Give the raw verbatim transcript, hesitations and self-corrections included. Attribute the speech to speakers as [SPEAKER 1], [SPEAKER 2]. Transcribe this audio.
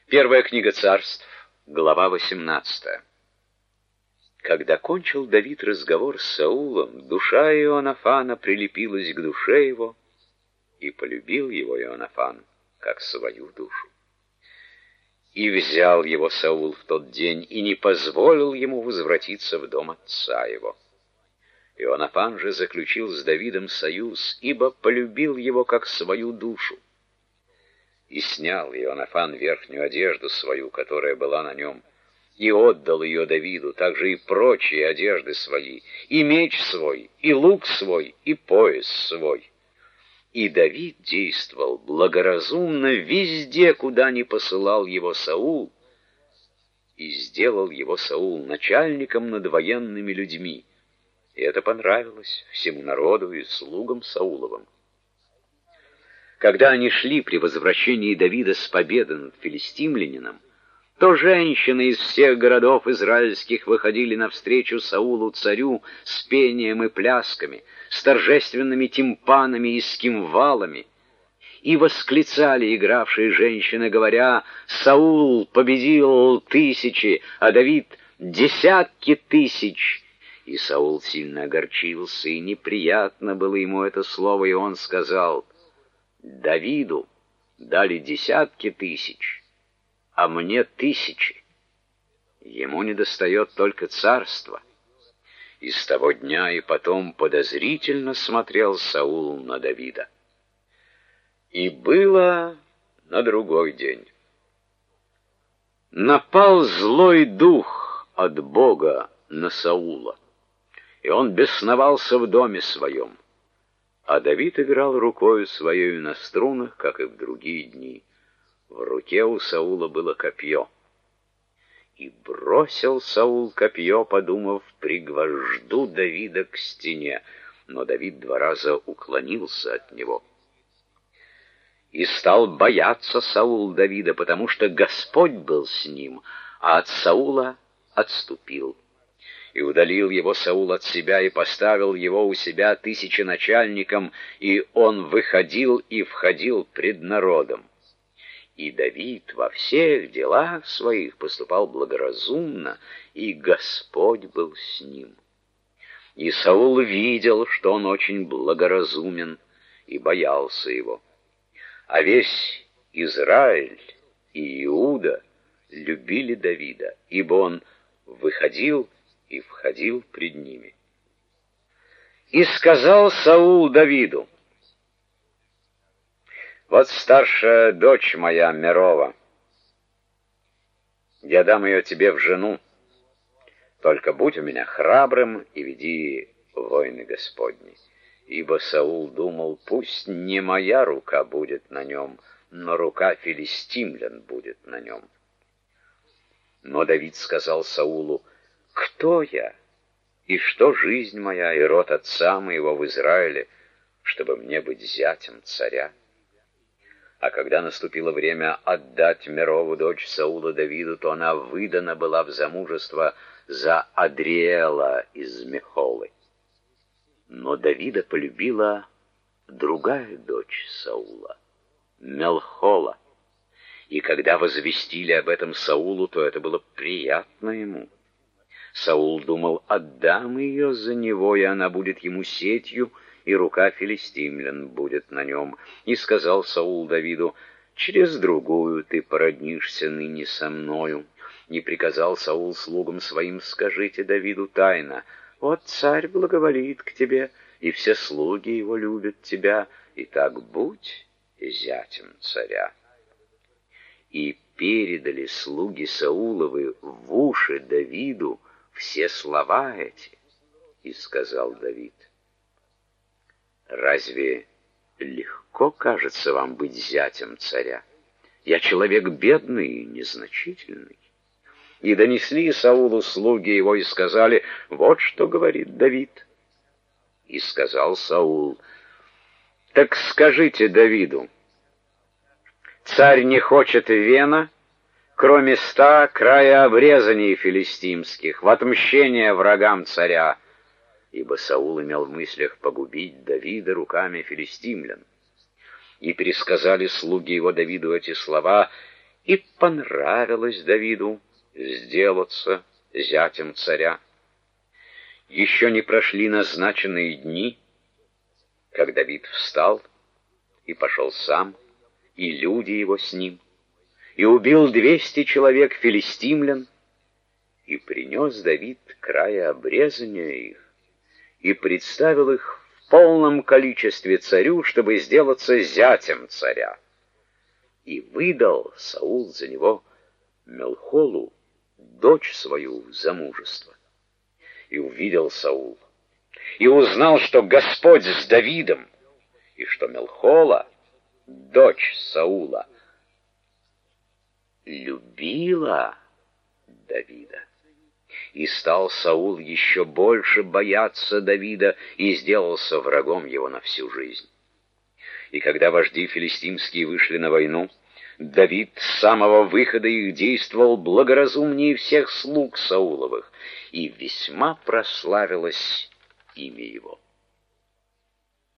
[SPEAKER 1] Первая книга Царств, глава восемнадцатая. Когда кончил Давид разговор с Саулом, душа Ионафана прилепилась к душе его, и полюбил его Ионафан, как свою душу. И взял его Саул в тот день, и не позволил ему возвратиться в дом отца его. Ионафан же заключил с Давидом союз, ибо полюбил его, как свою душу. И снял Ионафан верхнюю одежду свою, которая была на нем, и отдал ее Давиду, также и прочие одежды свои, и меч свой, и лук свой, и пояс свой. И Давид действовал благоразумно везде, куда ни посылал его Саул, и сделал его Саул начальником над военными людьми. И это понравилось всему народу и слугам Сауловым. Когда они шли при возвращении Давида с победы над филистимлянином, то женщины из всех городов израильских выходили навстречу Саулу царю с пением и плясками, с торжественными тимпанами и с кимвалами, и восклицали игравшие женщины, говоря: «Саул победил тысячи, а Давид десятки тысяч». И Саул сильно огорчился, и неприятно было ему это слово, и он сказал: «Давиду дали десятки тысяч, а мне тысячи. Ему недостает только царства». И с того дня и потом подозрительно смотрел Саул на Давида. И было на другой день. Напал злой дух от Бога на Саула, и он бесновался в доме своем. А Давид играл рукою своею на струнах, как и в другие дни. В руке у Саула было копье. И бросил Саул копье, подумав, пригвожду Давида к стене. Но Давид два раза уклонился от него. И стал бояться Саул Давида, потому что Господь был с ним, а от Саула отступил. И удалил его Саул от себя, и поставил его у себя тысяченачальником, и он выходил и входил пред народом. И Давид во всех делах своих поступал благоразумно, и Господь был с ним. И Саул видел, что он очень благоразумен, и боялся его. А весь Израиль и Иуда любили Давида, ибо он выходил и входил пред ними. И сказал Саул Давиду: «Вот старшая дочь моя Мерова, я дам ее тебе в жену, только будь у меня храбрым и веди войны Господни». Ибо Саул думал: пусть не моя рука будет на нем, но рука филистимлян будет на нем. Но Давид сказал Саулу: «Кто я, и что жизнь моя, и род отца моего в Израиле, чтобы мне быть зятем царя?» А когда наступило время отдать Мерову, дочь Саула, Давиду, то она выдана была в замужество за Адриэла из Мехолы. Но Давида полюбила другая дочь Саула, Мелхола. И когда возвестили об этом Саулу, то это было приятно ему. Саул думал: отдам ее за него, и она будет ему сетью, и рука филистимлян будет на нем. И сказал Саул Давиду: через другую ты породнишься ныне со мною. И приказал Саул слугам своим: скажите Давиду тайно: вот царь благоволит к тебе, и все слуги его любят тебя, и так будь зятем царя. И передали слуги Сауловы в уши Давиду все слова эти. И сказал Давид: разве легко кажется вам быть зятем царя? Я человек бедный и незначительный. И донесли Саулу слуги его и сказали: вот что говорит Давид. И сказал Саул: так скажите Давиду: царь не хочет вена, кроме ста края обрезаний филистимских, в отмщение врагам царя. Ибо Саул имел в мыслях погубить Давида руками филистимлян. И пересказали слуги его Давиду эти слова, И понравилось Давиду сделаться зятем царя. Еще не прошли назначенные дни, как Давид встал и пошел сам, и люди его с ним, и убил двести человек филистимлян, и принес Давид края обрезания их, и представил их в полном количестве царю, чтобы сделаться зятем царя. И выдал Саул за него Мелхолу, дочь свою, в замужество. И увидел Саул, и узнал, что Господь с Давидом, и что Мелхола, дочь Саула, любила Давида. И стал Саул еще больше бояться Давида и сделался врагом его на всю жизнь. И когда вожди филистимские вышли на войну, Давид с самого выхода их действовал благоразумнее всех слуг Сауловых, и весьма прославилось имя его.